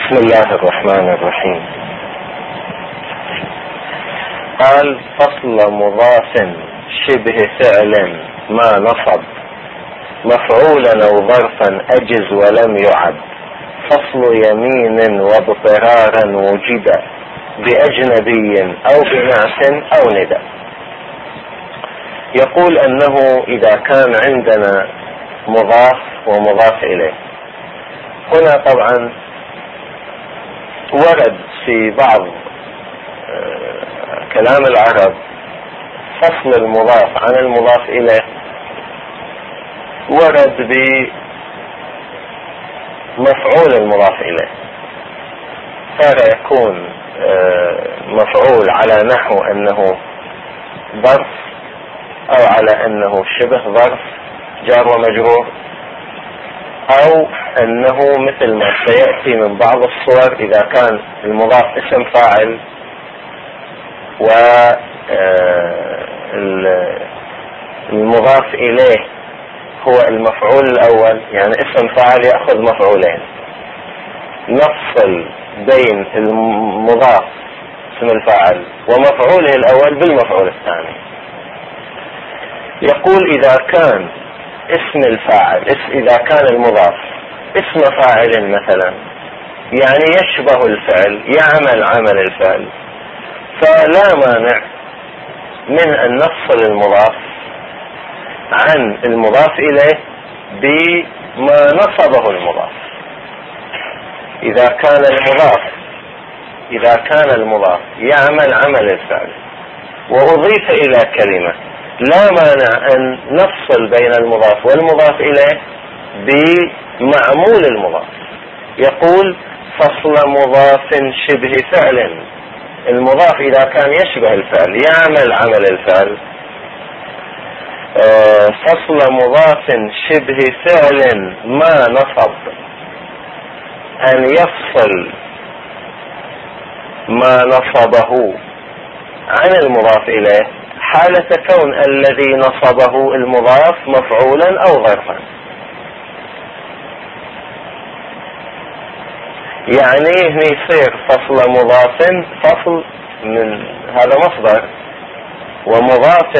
بسم الله الرحمن الرحيم. قال: فصل مضاف شبه فعل ما نصب مفعولا او ظرفا اجز ولم يعد، فصل يمين واضطرارا وجد باجنبي او بنعت او ندى. يقول انه اذا كان عندنا مضاف ومضاف اليه، هنا طبعا ورد في بعض كلام العرب فصل المضاف عن المضاف اليه، ورد بمفعول المضاف اليه، صار يكون مفعول على نحو انه ظرف او على انه شبه ظرف جار ومجرور، او انه مثل ما سيأتي من بعض الصور اذا كان المضاف اسم فاعل والمضاف اليه هو المفعول الاول، يعني اسم فاعل يأخذ مفعولين، نفصل بين المضاف اسم الفاعل ومفعوله الاول بالمفعول الثاني. يقول اذا كان اسم الفاعل، اذا كان المضاف اسم فاعل مثلا، يعني يشبه الفعل، يعمل عمل الفعل، فلا مانع من ان نفصل المضاف عن المضاف اليه بما نصبه المضاف. اذا كان المضاف يعمل عمل الفعل واضيف الى كلمة، لا مانع ان نفصل بين المضاف والمضاف اليه بمعمول المضاف. يقول: فصل مضاف شبه فعل، المضاف اذا كان يشبه الفعل، يعمل عمل الفعل، فصل مضاف شبه فعل ما نصب، ان يفصل ما نصبه عن المضاف اليه حالة كون الذي نصبه المضاف مفعولا او ظرفا. يعني يصير فصل مضاف، فصل من هذا مصدر، ومضاف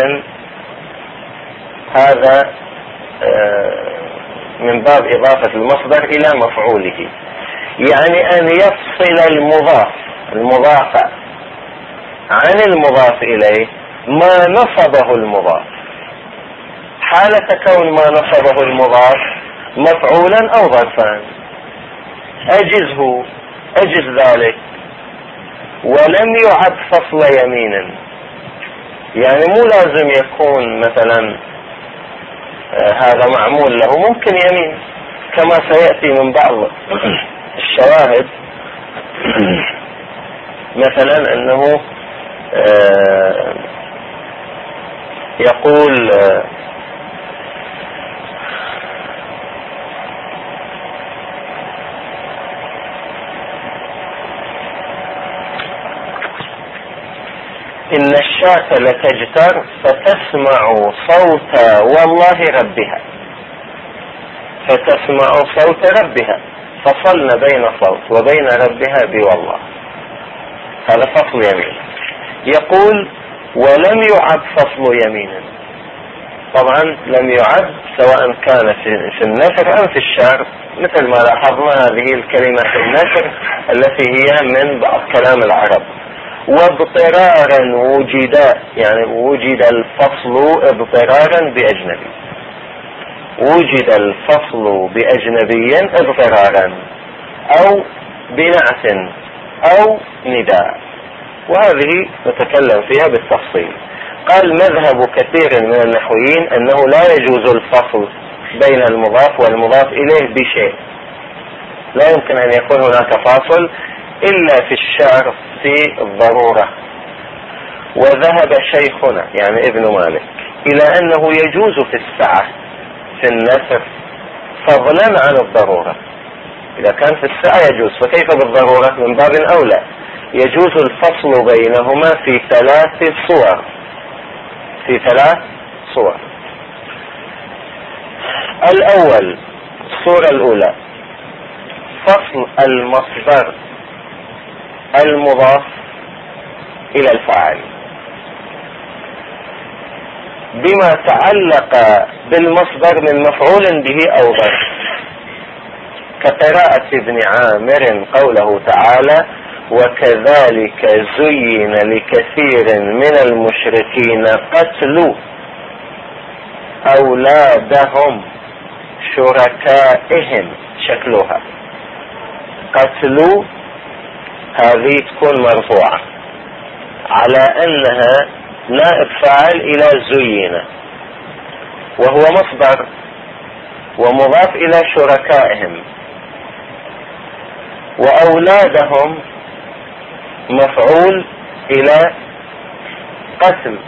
هذا من باب اضافة المصدر الى مفعوله، يعني ان يفصل المضاف عن المضاف اليه ما نصبه المضاف، حالة كون ما نصبه المضاف مفعولا او ظرفا. اجز ذلك ولم يعد فصل يمين، يعني مو لازم يكون مثلا هذا معمول له، ممكن يمين كما سيأتي من بعض الشواهد، مثلا انه يقول إن الشاة لتجتر فتسمع صوت والله ربها، فتسمع صوت ربها، فصلنا بين صوت وبين ربها بوالله، هذا فصل يمين. يقول: ولم يعد فصل يمين، طبعا لم يعد سواء كان في النثر أو في الشعر، مثل ما لاحظنا هذه الكلمة في النثر التي هي من بعض كلام العرب. واضطرارا وجد، يعني وجد الفصل اضطرارا بأجنبي، وجد الفصل بأجنبي اضطرارا أو بنعت أو نداء، وهذه نتكلم فيها بالتفصيل. قال: مذهب كثير من النحويين أنه لا يجوز الفصل بين المضاف والمضاف إليه بشيء، لا يمكن أن يكون هناك فاصل إلا في الشعر في الضرورة. وذهب شيخنا يعني ابن مالك إلى أنه يجوز في السعة في النثر فضلا عن الضرورة. إذا كان في السعة يجوز، فكيف بالضرورة؟ من باب أولى. يجوز الفصل بينهما في 3 صور، في 3 صور. الأول، الصورة الأولى: فصل المصدر المضاف الى الفاعل بما تعلق بالمصدر من مفعول به او ظرف، كقراءة ابن عامر قوله تعالى: وكذلك زين لكثير من المشركين قتل أولادهم شركائهم. شكلها قتل هذه تكون مرفوعة على أنها نائب فاعل إلى زين، وهو مصدر ومضاف إلى شركائهم، وأولادهم مفعول إلى قتل.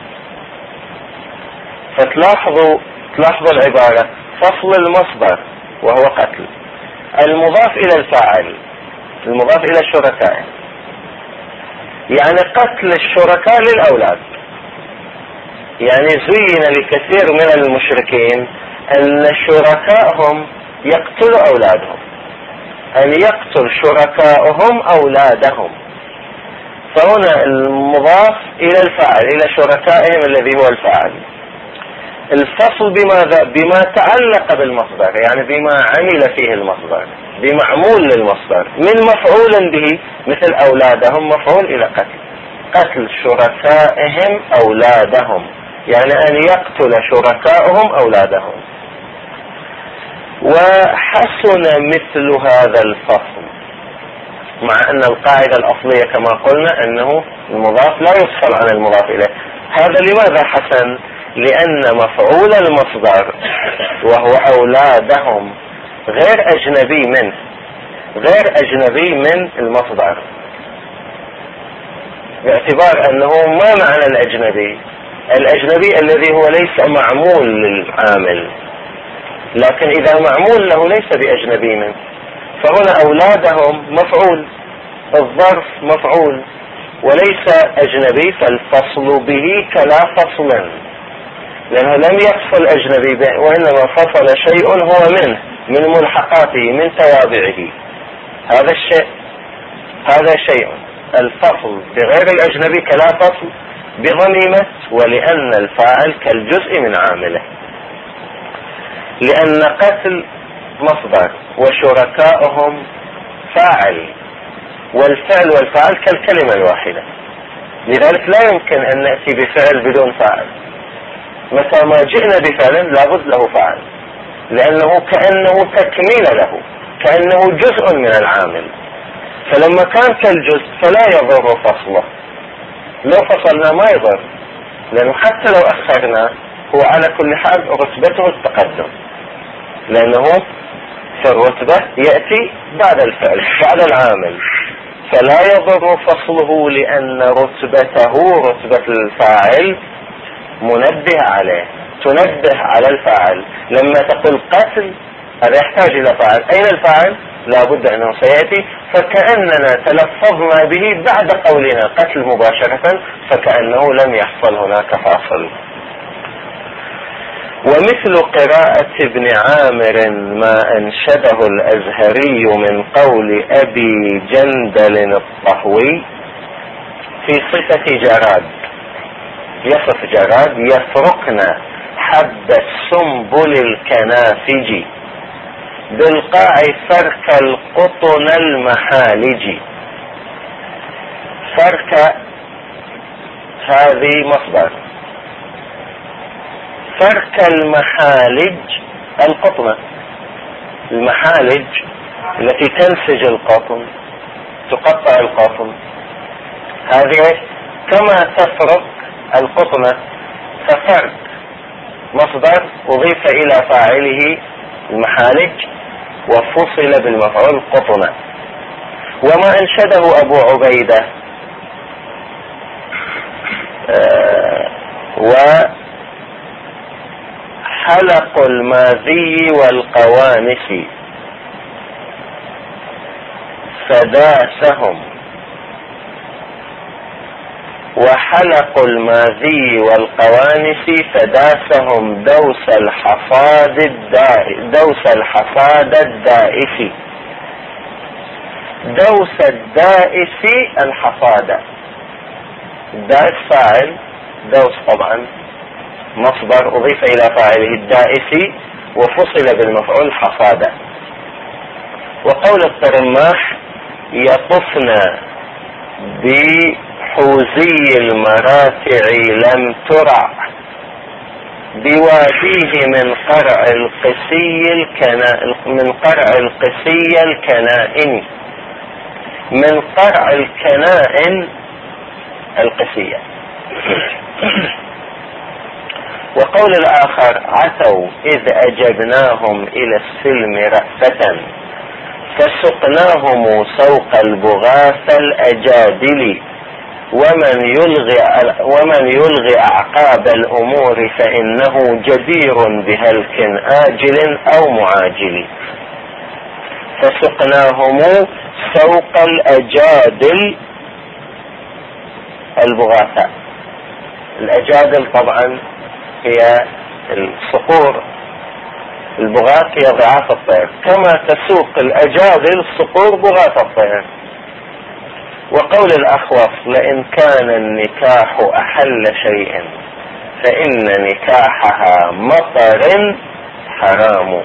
فتلاحظوا العبارة: فصل المصدر وهو قتل، المضاف إلى الفاعل المضاف إلى الشركاء، يعني قتل الشركاء للأولاد. يعني زين لكثير من المشركين أن شركائهم يقتلوا أولادهم، أن يقتل شركائهم أولادهم. فهنا المضاف إلى الفاعل إلى شركائهم الذي هو الفاعل. الفصل بماذا؟ بما تعلق بالمصدر، يعني بما عمل فيه المصدر، بمعمول للمصدر من مفعول به، مثل أولادهم مفعول إلى قتل شركائهم أولادهم، يعني أن يقتل شركائهم أولادهم. وحسن مثل هذا الفصل، مع أن القاعدة الأصلية كما قلنا أنه المضاف لا يفصل عن المضاف إليه. هذا لماذا حسن؟ لأن مفعول المصدر وهو أولادهم غير أجنبي من المصدر، باعتبار أنه ما معنى الأجنبي الذي هو ليس معمول للعامل، لكن إذا معمول له ليس بأجنبي منه. فهنا أولادهم مفعول، الظرف مفعول وليس أجنبي، فالفصل به كلا فصلا، لأنه لم يفصل أجنبي به، وإنما فصل شيء هو منه، من ملحقاته، من توابعه. هذا شيء. الفصل بغير الأجنبي كلا فصل بضميمة، ولأن الفاعل كالجزء من عامله، لأن قتل مصدر وشركائهم فاعل، والفعل والفاعل كالكلمة الواحدة، لذلك لا يمكن أن نأتي بفعل بدون فاعل. متى ما جئنا بفعل لابد له فاعل، لأنه كأنه تكميل له، كأنه جزء من العامل. فلما كان كالجزء فلا يضر فصله، لو فصلنا ما يضر، لأنه حتى لو أخرنا هو على كل حال رتبته التقدم، لأنه في الرتبة يأتي بعد الفعل بعد العامل، فلا يضر فصله، لأن رتبته رتبة الفاعل منبه عليه، تنبه على الفاعل. لما تقول قتل هذا يحتاج إلى فاعل، أين الفاعل؟ لا بد أنه سيأتي، فكأننا تلفظنا به بعد قولنا قتل مباشرة، فكأنه لم يحصل هناك فاصل. ومثل قراءة ابن عامر ما أنشده الأزهري من قول أبي جندل الطهوي في صفة جراد، يصف جراد: يفرقنا حب السنبل الكنافج بالقاع فرك القطن المحالج. فرك هذه مصدر، فرك المحالج القطنة، المحالج التي تنسج القطن، تقطع القطن، هذه كما تفرق القطنة، ففرك مصدر أضيف إلى فاعله المحالج وفصل بالمفعول قطنة. وما أنشده أبو عبيدة وحلق الماذي والقوانس فداسهم، وحلق الماذي والقوانس فداسهم دوس الحصاد الدائس. دوس الدائس الحصاد. الدائس فاعل، دوس طبعا مصدر أضيف إلى فاعله الدائس وفصل بالمفعول حصاد. وقول الترماح يطفن بحوزي المراتع لم ترع بواديه من قرع القسي الكنائن. من قرع الكنائن القسية. وقول الآخر عتوا إذ أجبناهم إلى السلم رأفة فسقناهم سوق البغاث الأجادل ومن يلغي أعقاب الأمور فإنه جدير بهلك آجل أو معاجل. فسقناهم سوق الأجادل البغاثة. الأجادل طبعا هي الصقور، البغاث هي ضعاف الطير، كما تسوق الأجادل الصقور بغاث الطير. وقول الأخوص لئن كان النكاح أحل شيء فإن نكاحها مطر حرام.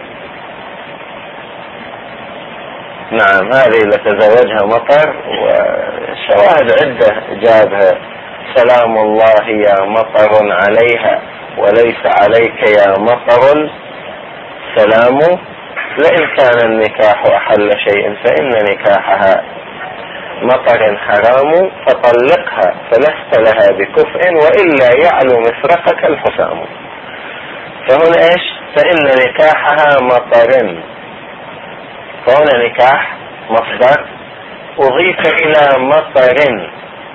نعم، هذه اللي تزوجها مطر، وشواهد عدة جابها. سلام الله يا مطر عليها وليس عليك يا مطر سلام. لئن كان النكاح أحل شيء فإن نكاحها مطر حرام فطلقها فلست لها بكفء وإلا يعلو مفرقك الحسام. فهنا ايش؟ فإن نكاحها مطر. فهنا نكاح مصدر أضيف إلى مطر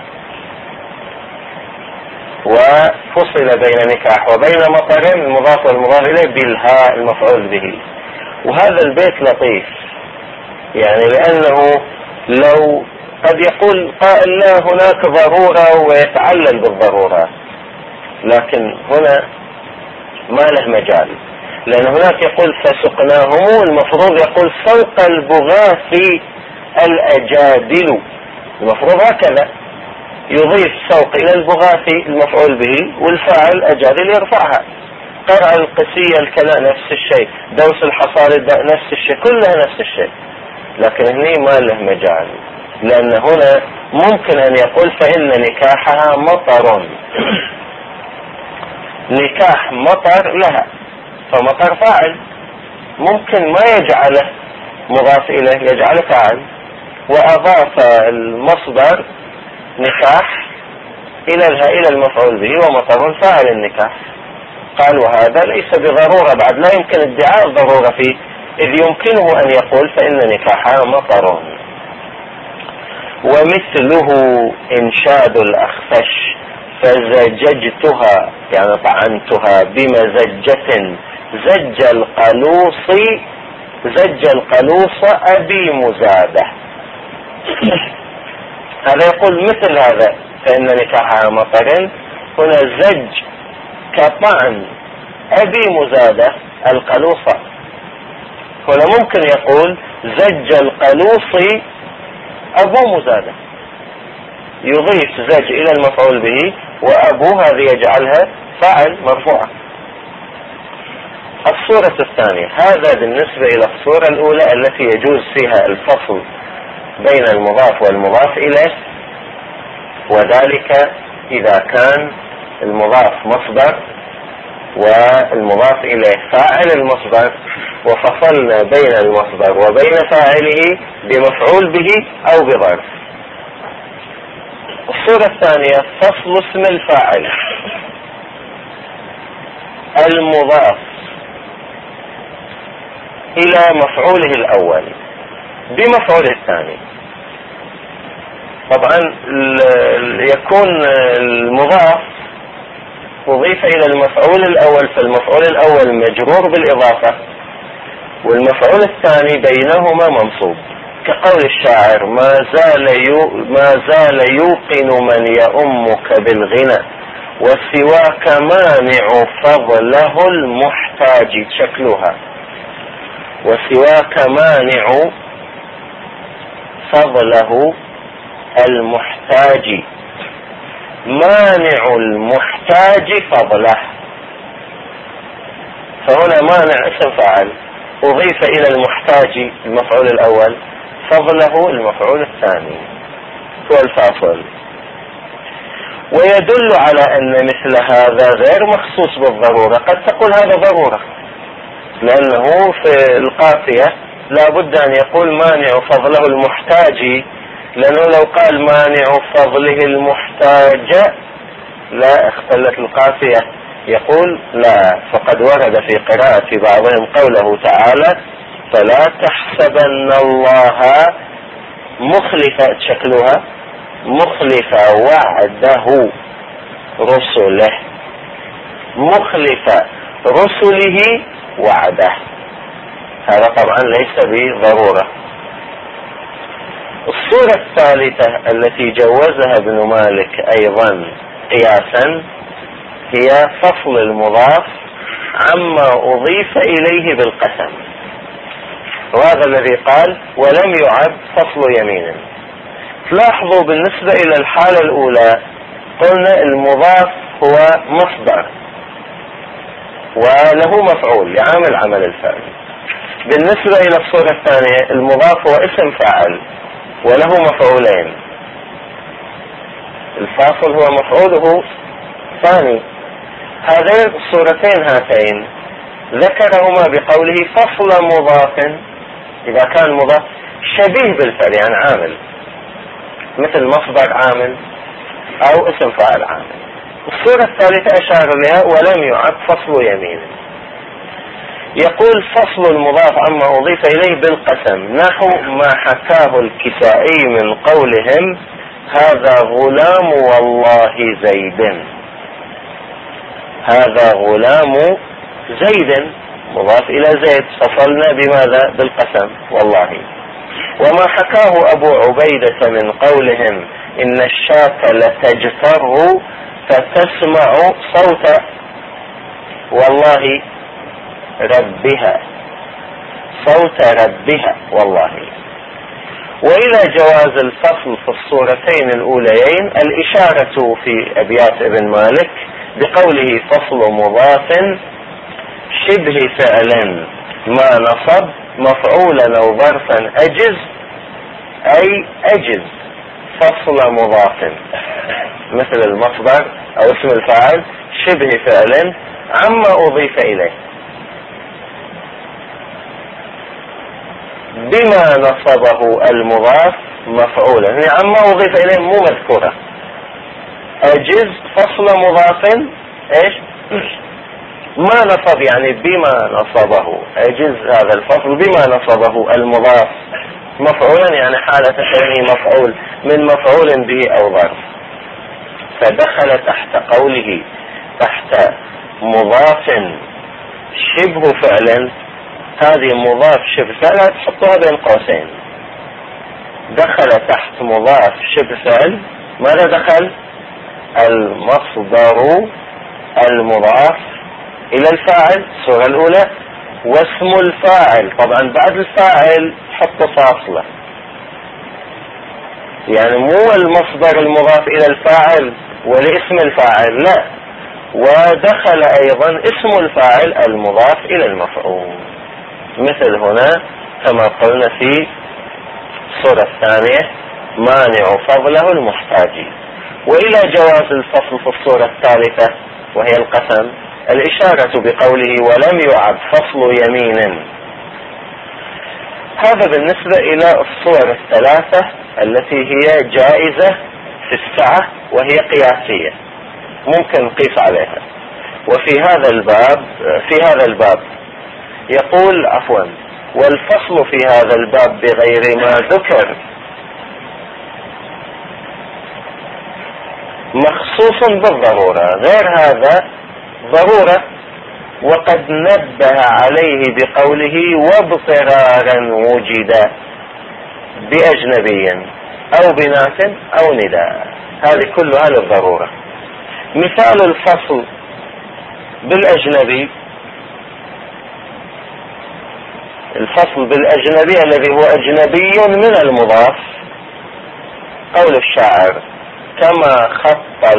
وفصل بين نكاح وبين مطر المضاف والمضاف إليه بالهاء المفعول به. وهذا البيت لطيف يعني، لأنه لو قد يقول قائل لا هناك ضرورة ويتعلل بالضرورة، لكن هنا ما له مجال، لأن هناك يقول فسقناهم، المفروض يقول سوق البغاث الأجادل، المفروض هكذا يضيف سوق إلى البغاث المفعول به والفاعل أجادل يرفعها. قرع القسي الكلاء نفس الشيء، دوس الحصاد نفس الشيء، كلها نفس الشيء، لكن هني ما له مجال، لأن هنا ممكن أن يقول فإن نكاحها مطر. نكاح مطر لها، فمطر فاعل، ممكن ما يجعله مضاف إليه، يجعله فاعل، وأضاف المصدر نكاح إلى المفعول به ومطر فاعل النكاح. قال وهذا ليس بضرورة بعد، لا يمكن ادعاء الضرورة فيه، إذ يمكنه أن يقول فإن نكاحها مطر. ومثله إنشاد الأخفش فزججتها يعني طعنتها بمزجة زج القلوص أبي مزادة. هذا يقول مثل هذا فإن نكاحها مطر، هنا زج كطعن أبي مزادة القلوصة. هنا ممكن يقول زج القلوص أبو مزادة، يضيف زج إلى المفعول به وأبو هذه يجعلها فاعل مرفوعة. الصورة الثانية، هذا بالنسبة إلى الصورة الأولى التي يجوز فيها الفصل بين المضاف والمضاف إليه، وذلك إذا كان المضاف مصدر والمضاف إليه فاعل المصدر، وفصلنا بين المصدر وبين فاعله بمفعول به أو بظرف. الصورة الثانية فصل اسم الفاعل المضاف إلى مفعوله الأول بمفعوله الثاني. طبعا يكون المضاف أضيف إلى المفعول الأول، فالمفعول الأول مجرور بالإضافة والمفعول الثاني بينهما منصوب، كقول الشاعر ما زال يوقن من يؤمك بالغنى وسواك مانع فضله المحتاج. شكلها وسواك مانع فضله المحتاج، مانع المحتاج فضله. فهنا مانع اسم فاعل أضيف إلى المحتاج المفعول الأول، فضله المفعول الثاني هو الفاصل. ويدل على أن مثل هذا غير مخصوص بالضرورة. قد تقول هذا ضرورة، لأنه في القافية لا بد أن يقول مانع فضله المحتاج، لأنه لو قال مانع فضله المحتاج لا اختلت القافية. يقول لا، فقد ورد في قراءة بعضهم قوله تعالى فلا تحسبن الله مخلف شكلها مخلف وعده رسله، مخلف رسله وعده. هذا طبعا ليس بضرورة. الصورة الثالثة التي جوزها ابن مالك أيضا قياسا هي فصل المضاف عما أضيف إليه بالقسم، وهذا الذي قال ولم يعد فصل يمين. تلاحظوا بالنسبة إلى الحالة الأولى قلنا المضاف هو مصدر وله مفعول يعمل عمل الفعل. بالنسبة إلى الصورة الثانية المضاف هو اسم فاعل وله مفعولين، الفاصل هو مفعوله ثاني. هذين الصورتين هاتين ذكرهما بقوله فصل مضاف إذا كان مضاف شبيه بالفعل يعني عامل، مثل مصدر عامل أو اسم فاعل عامل. الصورة الثالثة أشار لها ولم يعد فصل يمين. يقول فصل المضاف عما أضيف إليه بالقسم نحو ما حكاه الكسائي من قولهم هذا غلام والله زيد. هذا غلام زيد مضاف إلى زيد، فصلنا بماذا؟ بالقسم والله. وما حكاه أبو عبيدة من قولهم إن الشاة لتجتر فتسمع صوت والله ربها، صوت ربها والله. وإلى جواز الفصل في الصورتين الأوليين الإشارة في أبيات ابن مالك بقوله فصل مضاف شبه فعل ما نصب مفعولا أو ظرفا أجز، أي أجز فصل مضاف مثل المصدر أو اسم الفاعل شبه فعل عما أضيف إليه بما نصبه المضاف مفعولا، يعني عما أضيف إليه مو مذكورة. أجز فصل مضاف إيش ما نصب، يعني بما نصبه. أجز هذا الفصل بما نصبه المضاف مفعولا، يعني حالة كونه مفعول من مفعول به أو ظرف. فدخل تحت قوله تحت مضاف شبه فعل، هذه مضاف شبه فعل تحطها بين قوسين. دخل تحت مضاف شبه فعل ماذا دخل؟ المصدر المضاف إلى الفاعل الصورة الأولى، واسم الفاعل. طبعا بعد الفاعل حط فاصلة، يعني مو المصدر المضاف إلى الفاعل ولاسم الفاعل لا، ودخل أيضا اسم الفاعل المضاف إلى المفعول، مثل هنا كما قلنا في الصورة الثانية مانع فضله المحتاج. وإلى جواز الفصل في الصورة الثالثة وهي القسم الإشارة بقوله ولم يعد فصل يمين. هذا بالنسبة إلى الصور الثلاثة التي هي جائزة في السعة وهي قياسية ممكن نقيس عليها. وفي هذا الباب يقول عفوا والفصل في هذا الباب بغير ما ذكر مخصوص بالضرورة، غير هذا ضرورة، وقد نبه عليه بقوله واضطرارا وجد بأجنبي أو بناس أو نداء، هذه كلها للضرورة. مثال الفصل بالأجنبي، الفصل بالأجنبي الذي هو أجنبي من المضاف قول الشاعر: كما خط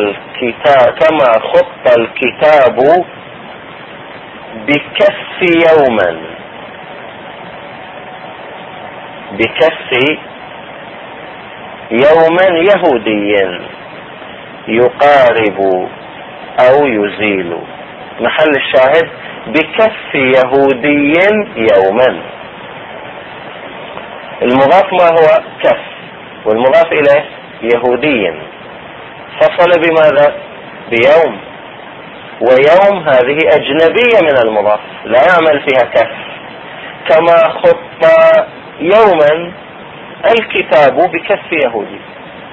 الكتاب بكف يوما يهودي يقارب أو يزيل. محل الشاهد بكف يهودي يوما. المضاف ما هو؟ كف، والمضاف إليه يهودي، فصل بماذا؟ بيوم، ويوم هذه أجنبية من المضاف لا يعمل فيها كف. كما خط يوما الكتاب بكف يهودي،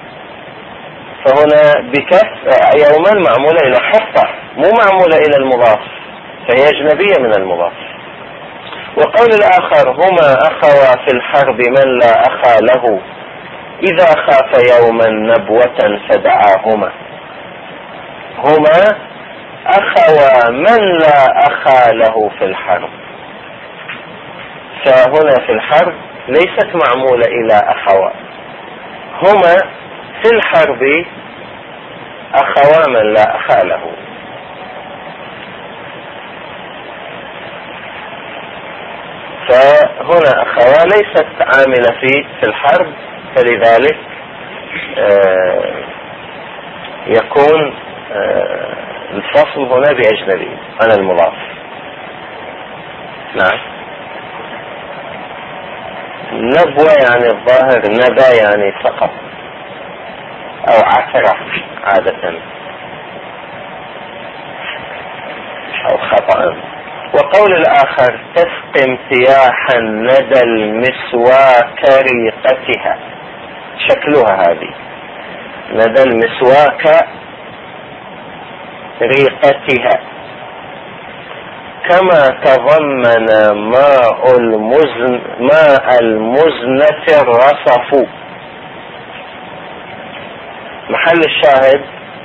فهنا بكف يوما معمولة إلى خطة، مو معمولة إلى المضاف، فهي أجنبية من المضاف. وقول الآخر: هما أخوا في الحرب من لا أخا له، إذا خاف يوما نبوة فدعاهما. هما أخوا من لا أخا له في الحرب، فهنا في الحرب ليست معمولة إلى أخوا، هما في الحرب أخوا من لا أخا له. فهنا أخوا ليست عاملة في الحرب، فلذلك يكون الفصل هنا بأجنبي عن المضاف. نعم. نبوة يعني الظاهر، نبى يعني سقط أو عثرة عادة أو خطأ. وقول الآخر: تسقي امتياحا ندى المسواك ريقتها. شكلها هذه ندى المسواك ريقتها، كما تضمن ماء المزنة الرصف. محل الشاهد: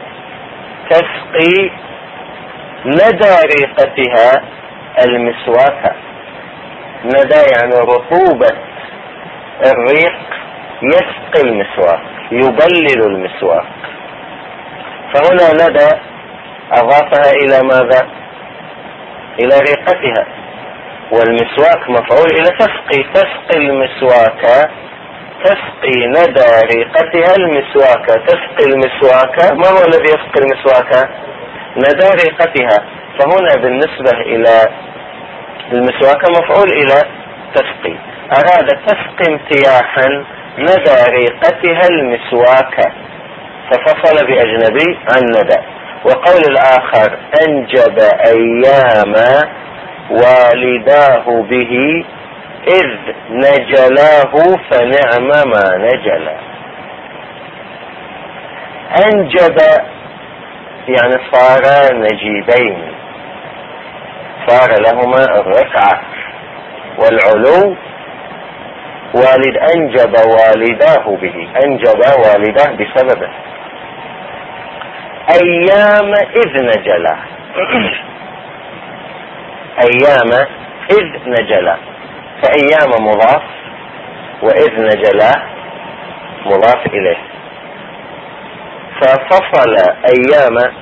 تسقي ندى ريقتها المسواك. ندى يعني رطوبة الريق يسقي المسواك، يبلل المسواك. فهنا ندى أضافها إلى ماذا؟ إلى ريقتها، والمسواك مفعول إلى تسقي. تسقي المسواك، تسقي ندى ريقتها المسواك. تسقي المسواك، ما هو الذي يسقي المسواك؟ ندى ريقتها. فهنا بالنسبة إلى المسواك مفعول إلى تسقي. أراد تسقي امتياحا ندى ريقتها المسواك، ففصل بأجنبي عن ندى. وقول الآخر: أنجب أيام والداه به، إذ نجلاه فنعم ما نجلا. أنجب يعني صار نجيبين، صار لهما الرفعة والعلو. والد أنجب والداه به، أنجب والداه بسببه. أيام إذ نجلا، أيام إذ نجلا، فأيام مضاف وإذ نجلا مضاف إليه، ففصل أيام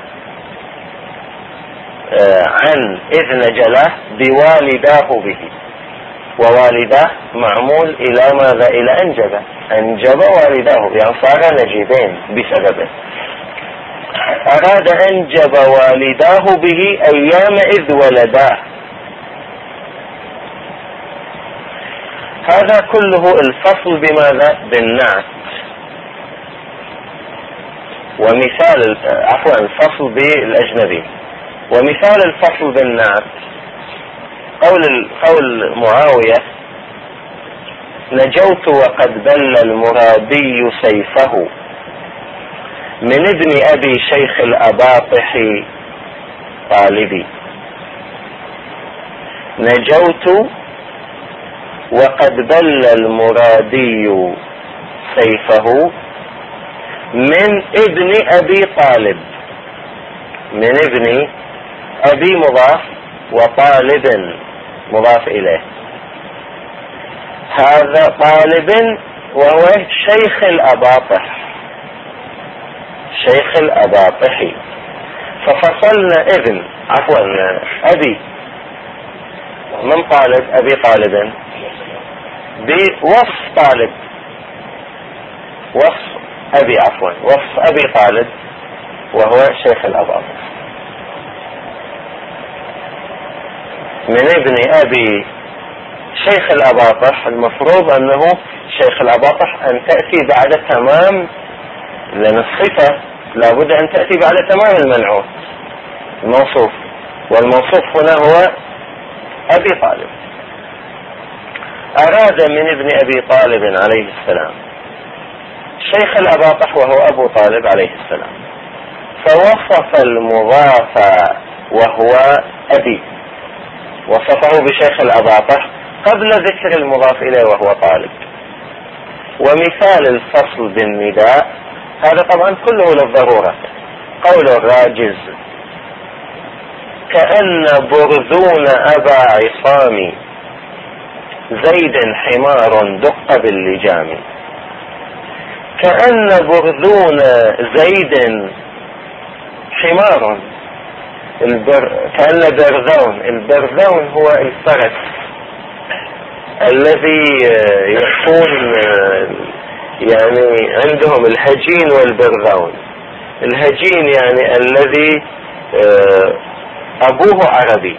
عن إذ نجلا بوالداه به، ووالداه معمول إلى ماذا؟ إلى أنجب. أنجب والداه يعني صار نجيبين بسببه. أراد أنجب والداه به أيام إذ ولداه. هذا كله الفصل بماذا؟ بالنعت. ومثال الفصل بالأجنبي. ومثال الفصل بالنعت قول معاوية: نجوت وقد بل المرابي سيفه، من ابن أبي شيخ الأباطح طالبي. نجوت وقد بل المرابي سيفه، من ابن أبي طالب. من ابن أبي مضاف وطالب مضاف إليه. هذا طالب وهو شيخ الأباطح، شيخ الأباطحي. ففصلنا أبي من طالب؟ أبي طالب بوصف طالب، وصف أبي طالب وهو شيخ الأباطحة. من ابن أبي شيخ الأباطح المفروض أنه شيخ الأباطح أن تأتي بعد تمام، لأن الصفة لابد أن تأتي بعد تمام المنعوت الموصوف، والموصوف هنا هو أبي طالب. أراد من ابن أبي طالب عليه السلام شيخ الأباطح وهو أبو طالب عليه السلام، فوصف المضاف وهو أبي، وصفه بشيخ الأباطح قبل ذكر المضاف إليه وهو طالب. ومثال الفصل بالنداء هذا طبعا كله للضرورة، قول الراجز: كأن برذون أبا عصام زيد حمار دق باللجام. كأن برذون زيد حمار، كأن برذون، البرذون هو الفرس الذي يكون يعني عندهم الهجين والبرذون. الهجين يعني الذي أبوه عربي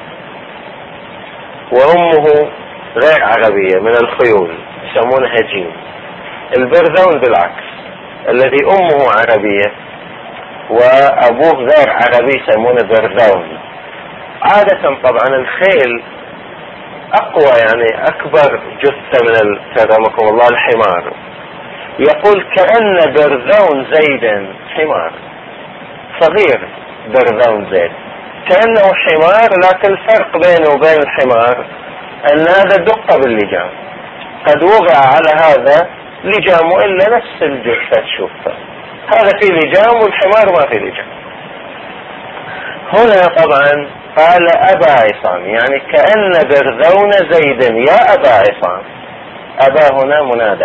وأمه غير عربية من الخيول يسمونه هجين. البرذون بالعكس، الذي أمه عربية وأبوه غير عربي يسمونه برذون. عادة طبعا الخيل أقوى، يعني أكبر جثة من كرمكم الله الحمار. يقول: كأن برذون زيد حمار، صغير برذون زيد كأنه حمار، لكن الفرق بينه وبين الحمار أن هذا دق باللجام، قد وضع على هذا لجام إلا نفس الجثة تشوفها، هذا في لجام والحمار ما في لجام. هنا طبعا قال أبا عصام، يعني كأن برذون زيد يا أبا عصام. أبا هنا منادى،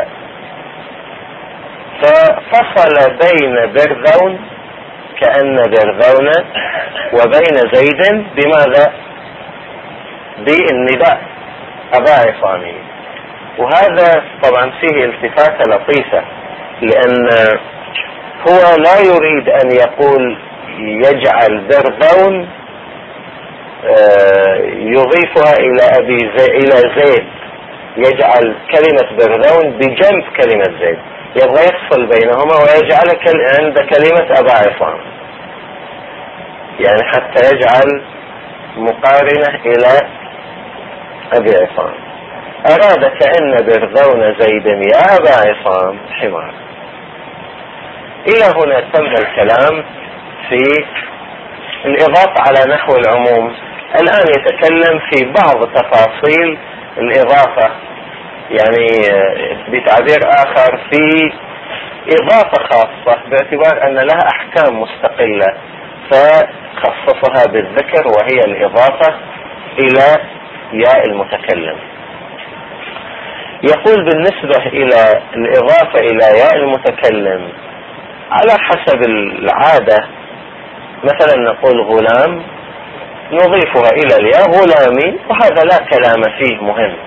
ففصل بين برذون كأن برذون وبين زيد بماذا؟ بالنداء أبا عصامي. وهذا طبعا فيه التفاتة لطيفة، لأن هو لا يريد أن يقول يجعل برذون يضيفها إلى زيد، يجعل كلمة برذون بجنب كلمة زيد، يبغى يفصل بينهما ويجعل عند كلمة أبا عصام، يعني حتى يجعل مقارنة إلى أبي عصام. أراد كأن برذون زيد يا أبا عصام حمار. إلى هنا تم الكلام في الإضافة على نحو العموم. الآن يتكلم في بعض تفاصيل الإضافة، يعني بتعبير آخر في إضافة خاصة باعتبار أن لها أحكام مستقلة، فخصصها بالذكر، وهي الإضافة إلى ياء المتكلم. يقول: بالنسبة إلى الإضافة إلى ياء المتكلم على حسب العادة، مثلا نقول غلام نضيفها إلى الياء غلامي، وهذا لا كلام فيه مهم.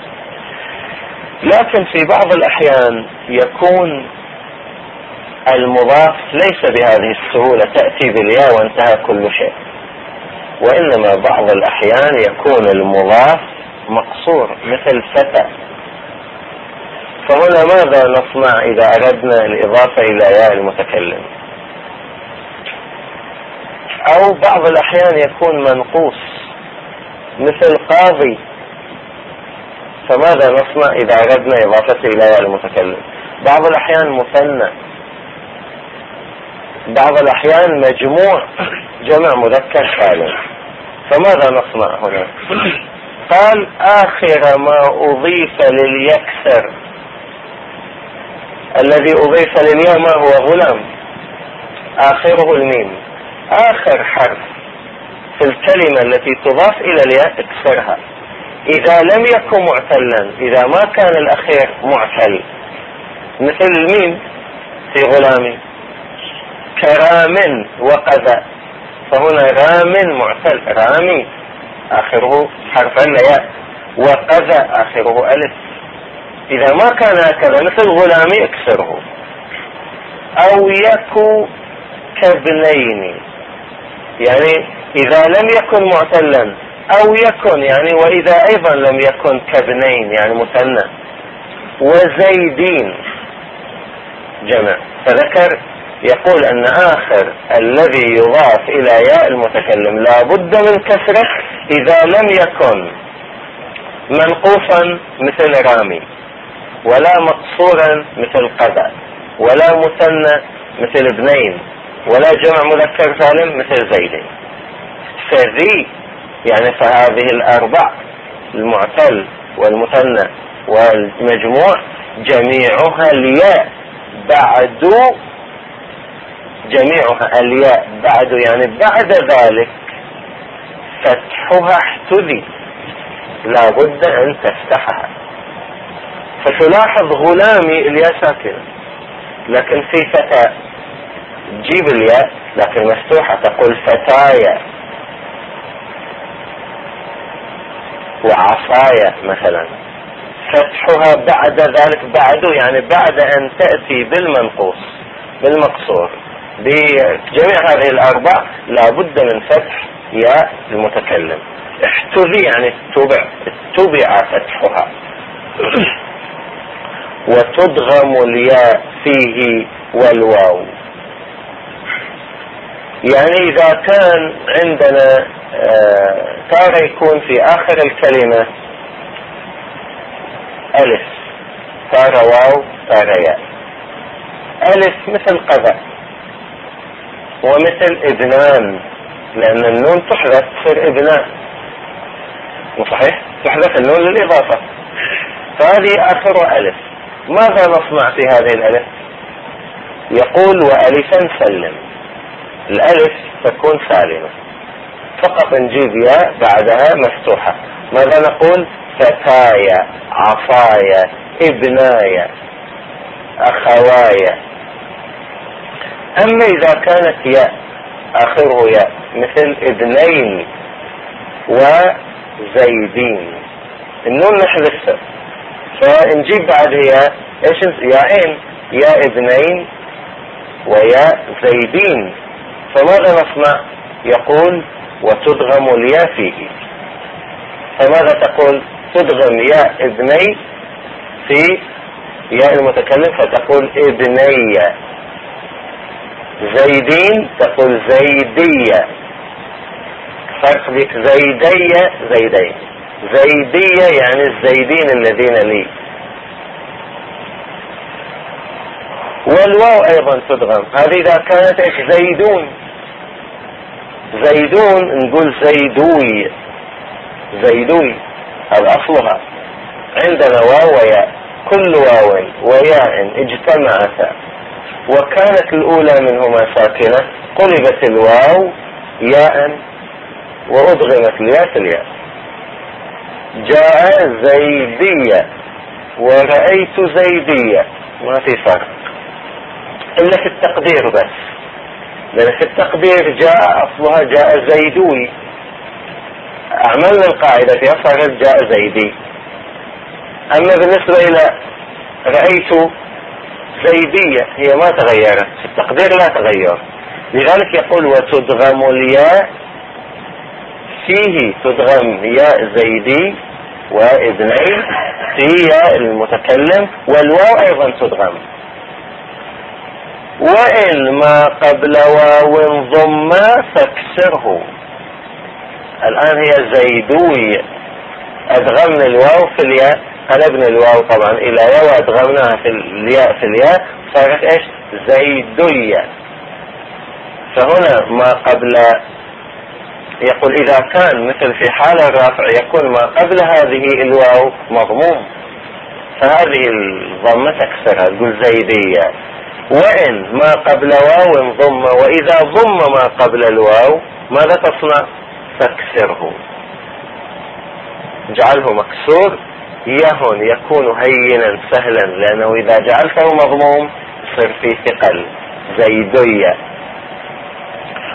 لكن في بعض الأحيان يكون المضاف ليس بهذه السهولة، تأتي بالياء وانتهى كل شيء، وإنما بعض الأحيان يكون المضاف مقصور مثل فتى. فهنا ماذا نصنع إذا أردنا الإضافة إلى ياء المتكلم؟ أو بعض الأحيان يكون منقوص مثل قاضي، فماذا نصنع إذا أردنا إضافته إلى ياء المتكلم؟ بعض الأحيان مثنى، بعض الأحيان مجموع جمع مذكر سالم، فماذا نصنع هنا؟ قال: آخر ما أضيف لليكسر، الذي أضيف للياء ما هو غلام، آخره الميم، آخر حرف في الكلمة التي تضاف إلى الياء اكسرها. إذا لم يكن معتلا، إذا ما كان الأخير معتل، مثل الميم في غلامي، كرام وقذا، فهنا رام معتل، رامي آخره حرف ياء، وقذا آخره ألف. إذا ما كان هكذا مثل غلامي اكسره. أو يكو كابنين، يعني إذا لم يكن معتلا، أو يكن يعني وإذا أيضا لم يكن كابنين يعني مثنى، وزيدين جمع. فذكر يقول أن آخر الذي يضاف إلى ياء المتكلم لا بد من كسره إذا لم يكن منقوصا مثل رامي، ولا مقصورا مثل قذا، ولا مثنى مثل ابنين، ولا جمع مذكر سالم مثل زيدين. فذي يعني فهذه الأربع، المعتل والمثنى والمجموع، جميعها الياء بعد، جميعها الياء بعد يعني بعد ذلك فتحها احتذي، لا بد أن تفتحها. فتلاحظ غلامي الياء ساكنة، لكن في فتاة تجيب الياء لكن مفتوحة، تقول فتايا وعصايا مثلا، فتحها بعد ذلك، بعد يعني بعد أن تأتي بالمنقوص بالمقصور. بجميع هذه الأربع لا بد من فتح ياء المتكلم. احتذي يعني اتبع فتحها. وتدغم الياء فيه والواو، يعني إذا كان عندنا تارة يكون في آخر الكلمة ألف، تارة واو، تارة ياء. ألف مثل قذا، ومثل ابنان، لأن النون تحذف تصير ابنان، مو صحيح؟ تحذف النون للإضافة، فهذه آخر ألف. ماذا نصنع في هذه الألف؟ يقول وألفا سلم، الألف تكون سالمة، فقط نجيب ياء بعدها مفتوحة. ماذا نقول؟ فتايا، عصايا، ابنايا، أخوايا. أما إذا كانت ياء آخره ياء مثل ابنين وزيدين، النون نحذفها، فنجيب بعدها ايش؟ ياءين، يا ابنين ويا زيدين. فماذا نصنع؟ يقول وتدغم الياء فيه. فماذا تقول؟ تدغم ياء ابني في ياء المتكلم فتقول ابني. زيدين تقول زيدية، فرق بك زيدية زيدين. زيدية يعني الزيدين الذين لي. والواو ايضا تدغم، هذه اذا كانت ايش؟ زيدون. زيدون نقول زيدوي، زيدوي هذا اصلها. عندنا واو وياء، كل واو وياء اجتمعتا وكانت الاولى منهما ساكنة قلبت الواو ياء وادغمت الياء في الياء. جاء زيدية ورأيت زيدية، ما في فرق إلا في التقدير بس، لأن في التقدير جاء أصلها جاء زيدوي، أعملنا القاعدة فيها صارت جاء زيدي. أما بالنسبة إلى رأيت زيدية هي ما تغيرت، في التقدير لا تغير. لذلك يقول وتدغم الياء فيه، تدغم ياء زيدي وابنين في ياء المتكلم، والواو أيضا تدغم. وإن ما قبل واو ضم فاكسره. الآن هي زيدوي، أدغمنا الواو في الياء، قلبنا الواو طبعا إلى ياء وأدغمناها في الياء في الياء، صارت إيش؟ زيدوية. فهنا ما قبل، يقول إذا كان مثل في حال الرفع يكون ما قبل هذه الواو مضموم، فهذه الضمة تكسرها تقول زيدية. وإن ما قبل واو ضم، وإذا ضم ما قبل الواو ماذا تصنع؟ فاكسره، اجعله مكسور. يهون يكون هينا سهلا، لأنه إذا جعلته مضموم يصير فيه ثقل، زيدية.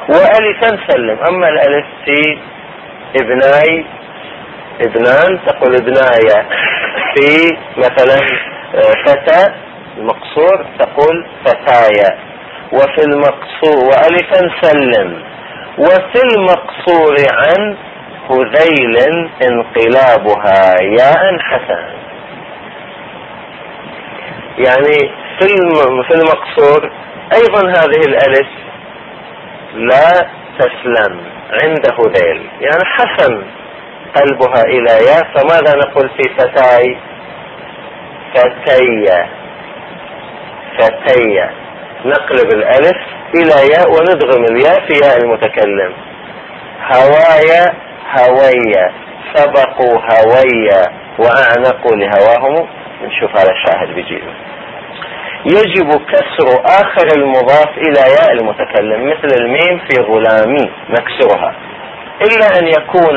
وألفا سلم. أما الألف في ابناي ابنان تقول ابناي، في مثلا فتى المقصور تقول فتايا. وفي المقصور وألفا سلم. وفي المقصور عن هذيل انقلابها ياء حسنا. يعني في المقصور ايضا هذه الالف لا تسلم عند هذيل، يعني حسن قلبها الى ياء. فماذا نقول في فتاي؟ فتية فتية، نقلب الالف الى ياء وندغم الياء في ياء المتكلم. هوايا هويا، سبقوا هويا واعنقوا لهواهم. نشوف هذا الشاهد بيجيبه. يجب كسر اخر المضاف الى ياء المتكلم، مثل الميم في غلامي نكسرها، الا ان يكون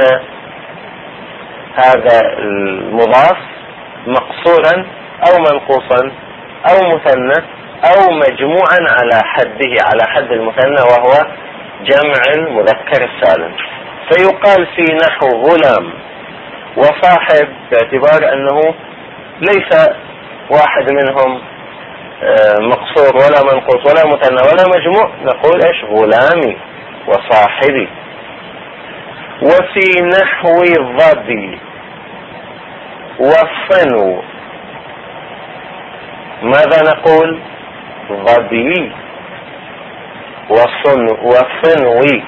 هذا المضاف مقصورا او منقوصا او مثنى او مجموعا على حده، على حد المثنى وهو جمع المذكر السالم. فيقال في نحو غلام وصاحب، باعتبار انه ليس واحد منهم مقصور ولا منقوص ولا مثنى ولا مجموع، نقول ايش؟ غلامي وصاحبي. وفي نحو ظبي وصنو ماذا نقول؟ ظبي وصنوي.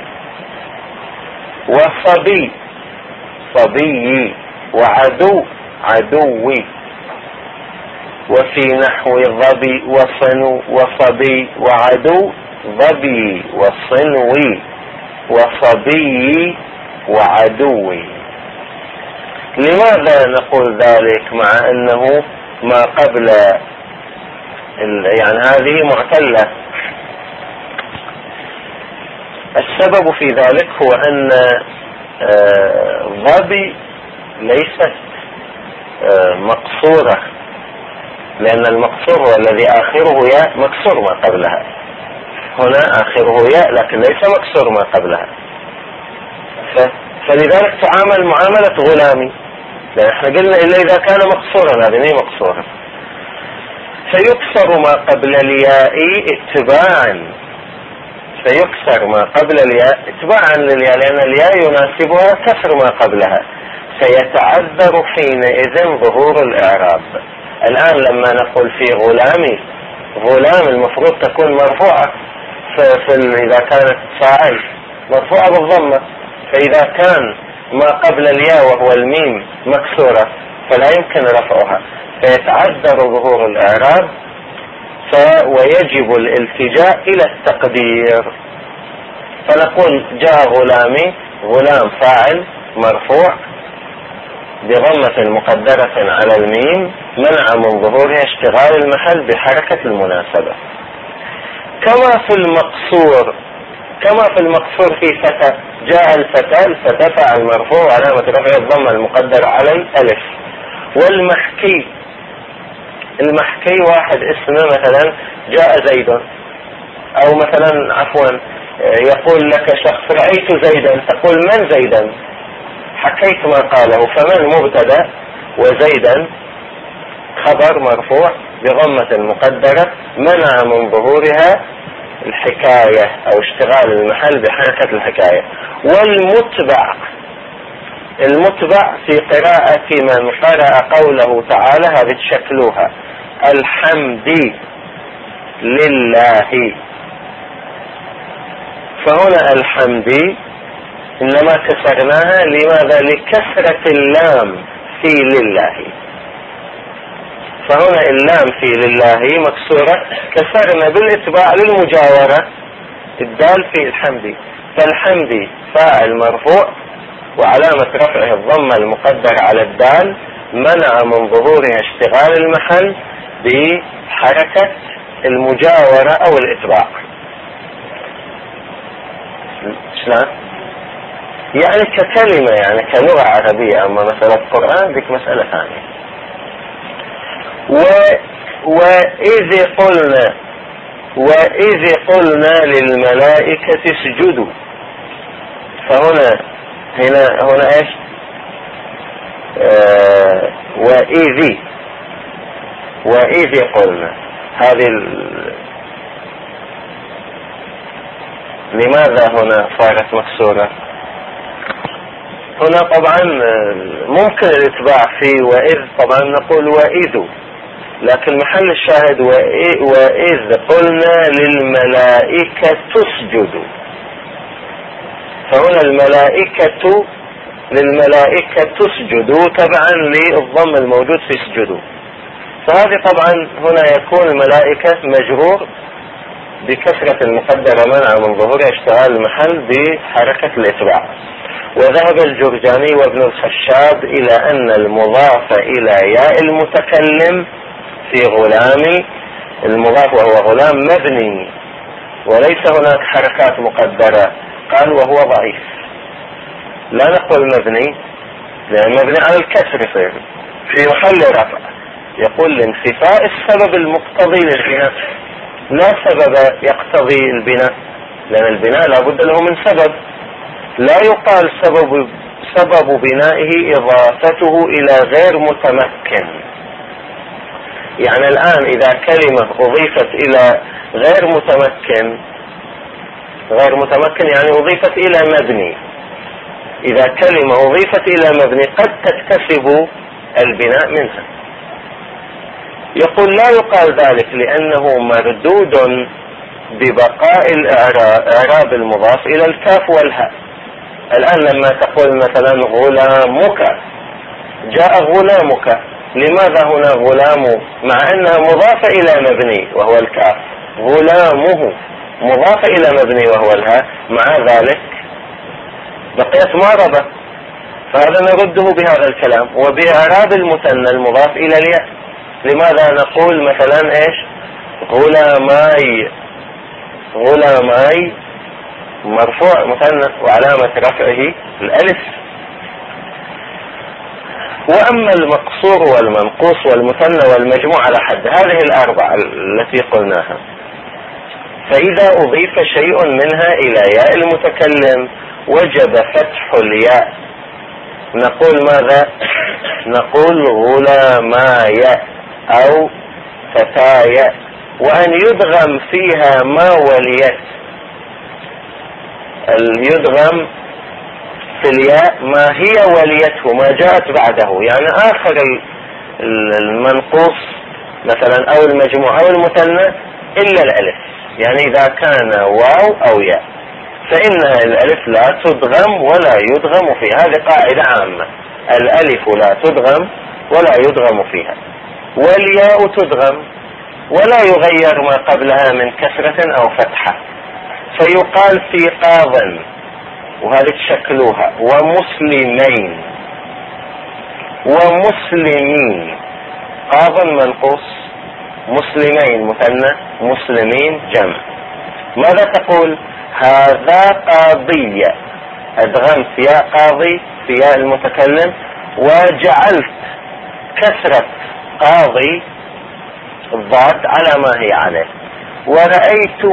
وصبي صبي، وعدو عدوي. وفي نحو ظبي وصنو وصبي وعدو ظبي وصنوي وصبي وعدوي. لماذا نقول ذلك مع انه ما قبل يعني هذه معتلة؟ السبب في ذلك هو ان ظبي ليست مقصورة، لأن المقصور هو الذي آخره ياء مكسور ما قبلها. هنا آخره ياء لكن ليس مكسور ما قبلها، فلذلك تعامل معاملة غلامي، لأن احنا قلنا إلا إذا كان مقصورا، هذه مي مقصورة. فيكسر ما قبل الياء اتباعا، فيكسر ما قبل الياء اتباعا للياء، لأن الياء يناسبها كسر ما قبلها، فيتعذر حينئذ ظهور الإعراب. الآن لما نقول في غلامي، غلام المفروض تكون مرفوعة، إذا كانت فاعل مرفوعة بالضمة، فإذا كان ما قبل الياء وهو الميم مكسورة فلا يمكن رفعها، فيتعذر ظهور الإعراب، ويجب الالتجاء إلى التقدير. فنقول جاء غلامي، غلام فاعل مرفوع بضمة مقدرة على الميم منع من ظهورها اشتغال المحل بحركة المناسبة. كما في المقصور في فتى، جاء الفتى فاعل مرفوع علامة رفعه الضمة المقدرة على الألف. المحكي واحد اسمه مثلا جاء زيد، او مثلا عفوا يقول لك شخص رأيت زيدا، تقول من زيدا؟ حكيت ما قاله، فمن مبتدا وزيدا خبر مرفوع بضمة مقدرة منع من ظهورها الحكاية او اشتغال المحل بحركة الحكاية. المتبع في قراءة من قرأ قوله تعالى هذه شكلها الحمد لله، فهنا الحمد إنما كسرناها لماذا؟ لكسرة اللام في لله، فهنا اللام في لله مكسورة، كسرنا بالاتباع للمجاورة الدال في الحمد. فالحمد فاعل مرفوع وعلامة رفعه الضمة المقدرة على الدال منع من ظهورها اشتغال المحل بحركة المجاورة او الاتباع. شلون؟ يعني ككلمة، يعني كلغة عربية، اما مسألة قرآن ذيك مسألة ثانية. وإذ قلنا وإذ قلنا للملائكة اسجدوا، فهنا هنا ايش؟ وإذ قلنا، هذه لماذا هنا صارت مكسورة؟ هنا طبعا ممكن الاتباع فيه وإذ، طبعا نقول وإذ، لكن محل الشاهد وإذ قلنا للملائكة اسجدوا، فهنا للملائكة اسجدوا تبعا للضم الموجود في اسجدوا. فهذه طبعا هنا يكون الملائكة مجرور بكسرة المقدرة منع من ظهور اشتغال المحل بحركة الاتباع. وذهب الجرجاني وابن الخشاب إلى أن المضاف إلى ياء المتكلم في غلام، المضاف وهو غلام مبني وليس هناك حركات مقدرة، قال وهو ضعيف. لا نقول مبني، لأن مبني على الكسر في محل رفع، يقول لانتفاء السبب المقتضي للبناء، لا سبب يقتضي البناء، لأن البناء لابد له من سبب. لا يقال سبب بنائه إضافته إلى غير متمكن. يعني الآن إذا كلمة أضيفت إلى غير متمكن يعني أضيفت إلى مبني، إذا كلمة أضيفت إلى مبني قد تكتسب البناء منها. يقول لا يقال ذلك لأنه مردود ببقاء الإعراب المضاف إلى الكاف والهاء. الآن لما تقول مثلا غلامك، جاء غلامك، لماذا هنا غلام مع أنها مضافة إلى مبني وهو الكاف؟ غلامه مضافة إلى مبني وهو الهاء، مع ذلك بقيت معربة. فهذا نرده بهذا الكلام. وبإعراب المثنى المضاف إلى الياء، لماذا نقول مثلا ايش؟ غلاماي مرفوع مثنى وعلامة رفعه الألف. وأما المقصور والمنقوص والمثنى والمجموع على حد هذه الأربعة التي قلناها، فإذا أضيف شيء منها إلى ياء المتكلم وجب فتح الياء. نقول ماذا؟ نقول غلاماي أو فتاي، وأن يدغم فيها ما وليت. يدغم في الياء ما هي وليته، ما جاءت بعده، يعني آخر المنقوص مثلا أو المجموع أو المثنى إلا الألف. يعني إذا كان واو أو ياء فإن الألف لا تدغم ولا يدغم فيها. هذه قاعدة عامة، الألف لا تدغم ولا يدغم فيها، والياء تدغم ولا يغير ما قبلها من كسرة أو فتحة. فيقال في قاض، وهذه تشكلوها، ومسلمين ومسلمين. قاض منقوص، مسلمين مثنى، مسلمين جمع. ماذا تقول؟ هذا قاضية، أدغمت ياء قاضي في ياء المتكلم وجعلت كسرة قاضي الضاد على ما هي عليه. ورأيت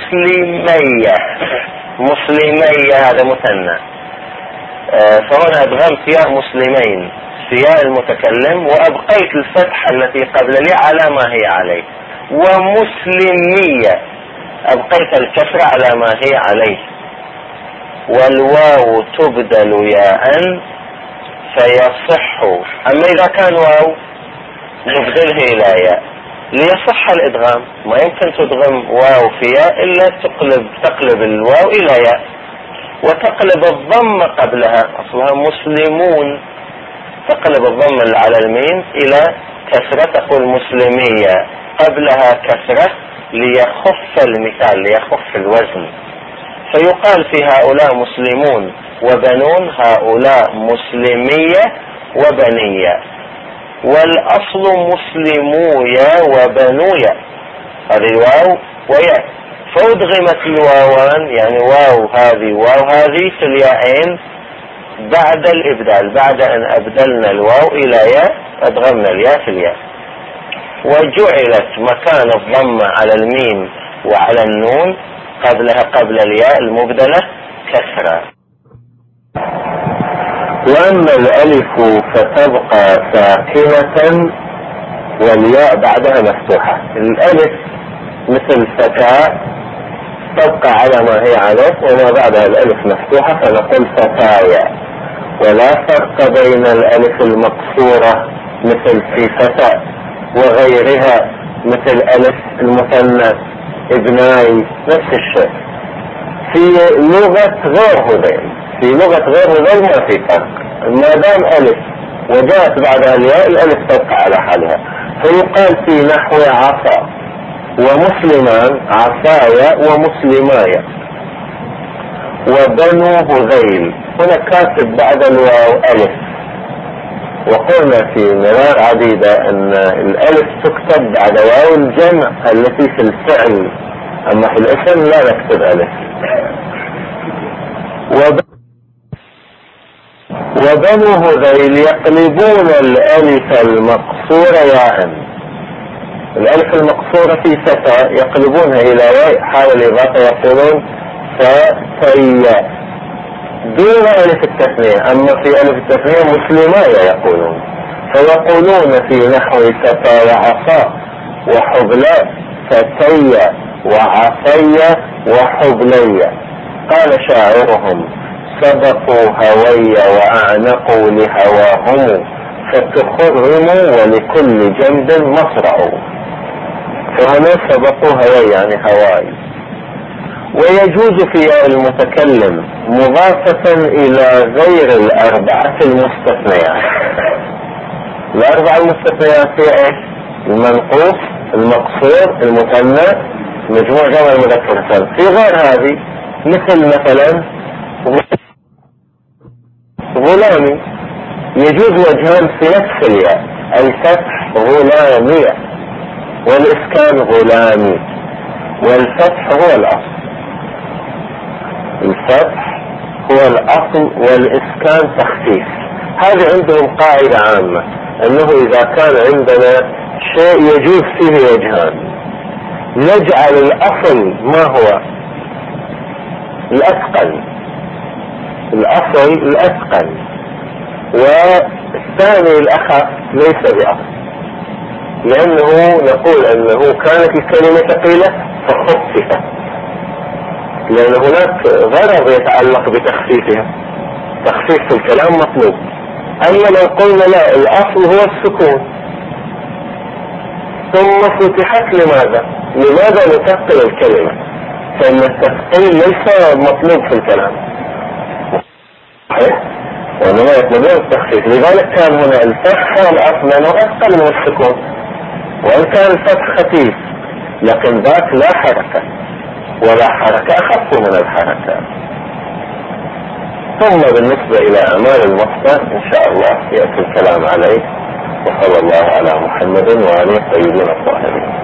مسلمية هذا مثنى، فهنا أدغمت ياء مسلمين في ياء المتكلم وأبقيت الفتحة التي قبل لي على ما هي عليه. ومسلمية أبقيت الكسرة على ما هي عليه. والواو تبدل ياء فيصح. أما إذا كان واو نبدله إلى ياء ليصح الإدغام. ما يمكن تدغم واو في ياء إلا تقلب الواو إلى ياء وتقلب الضم قبلها، أصلها مسلمون، تقلب الضم على الميم إلى كسرة، تقول مسلمية قبلها كسرة ليخف المثال، ليخف الوزن. فيقال في هؤلاء مسلمون وبنون، هؤلاء مسلمية وبنية. والأصل مسلمويا وبنويا، هذه الواو وياء، فأدغمت الواوان، يعني واو هذه واو هذه في الياءين بعد الإبدال، بعد أن أبدلنا الواو إلى ياء أدغمنا الياء في الياء. وجعلت مكان الضمة على الميم وعلى النون قبلها قبل الياء المبدلة كسرة. وأما الألف فتبقى ساكنة والياء بعدها مفتوحة. الألف مثل فتاة تبقى على ما هي عليه وما بعدها الألف مفتوحة فنقول فتايا. ولا فرق بين الألف المقصورة مثل في فتاة وغيرها مثل ألف المثنى ابناي، نفس الشيء. في لغة غير هذيل، في لغة غير هذيل ما في فرق، ما دام ألف وجاءت بعدها الياء الألف تبقى على حالها. فيقال في نحو عصا ومسلمان عصايا ومسلمايا. وبنو هذيل هنا كاتب بعد الواو ألف، وقلنا في مرار عديدة أن الألف تكتب بعد واو الجمع التي في الفعل، أما في الاسم لا نكتب ألف. وبنو هذيل يقلبون الألف المقصورة ياء. الألف المقصورة في فتاة يقلبونها إلى ياء حال الإضافة يقولون فتيا دون ألف التثنية. أما في ألف التثنية مسلمايا يقولون، فيقولون في نحو فتى وعصا وحبلاء فتيا وعصيا وحبليا. قال شاعرهم سبقوا هويا وأعنقوا لهواهم فتخرموا ولكل جنب مصرع. فهنا سبقوا هويا يعني هواي. ويجوز في ياء المتكلم مضافة إلى غير الأربعة المستثنيات. الأربعة المستثنيات هي إيش؟ المنقوص، المقصور، المثنى، مجموع جمع المذكر السالم. في غير هذه مثلا غلامي يجوز وجهان في نفس الياء، الفتح غلامية والإسكان غلامي، والفتح هو الأصل. الفتح هو الأصل والإسكان تخفيف. هذه عندهم قاعدة عامة أنه إذا كان عندنا شيء يجوز فيه وجهان نجعل الأصل ما هو الأثقل، الأصل الأثقل، والثاني الأخف ليس بأصل، لأنه نقول أنه كانت الكلمة ثقيلة فخففت، لأن هناك غرض يتعلق بتخفيفها، تخفيف الكلام مطلوب. أما لو قلنا لا الأصل هو السكون ثم فتحت لماذا نثقل الكلمة؟ فإن التثقيل ليس مطلوب في الكلام، وإنما يطلبون التخفيف. لذلك كان هنا الفتح هو الأصل لأنه أثقل من السكون، وإن كان الفتح خفيف لكن ذاك لا حركة، ولا حركة أخف من الحركة. ثم بالنسبة إلى أعمال المصدر إن شاء الله يأتي الكلام عليه. وصلى الله على محمد وآله الطيبين الطاهرين.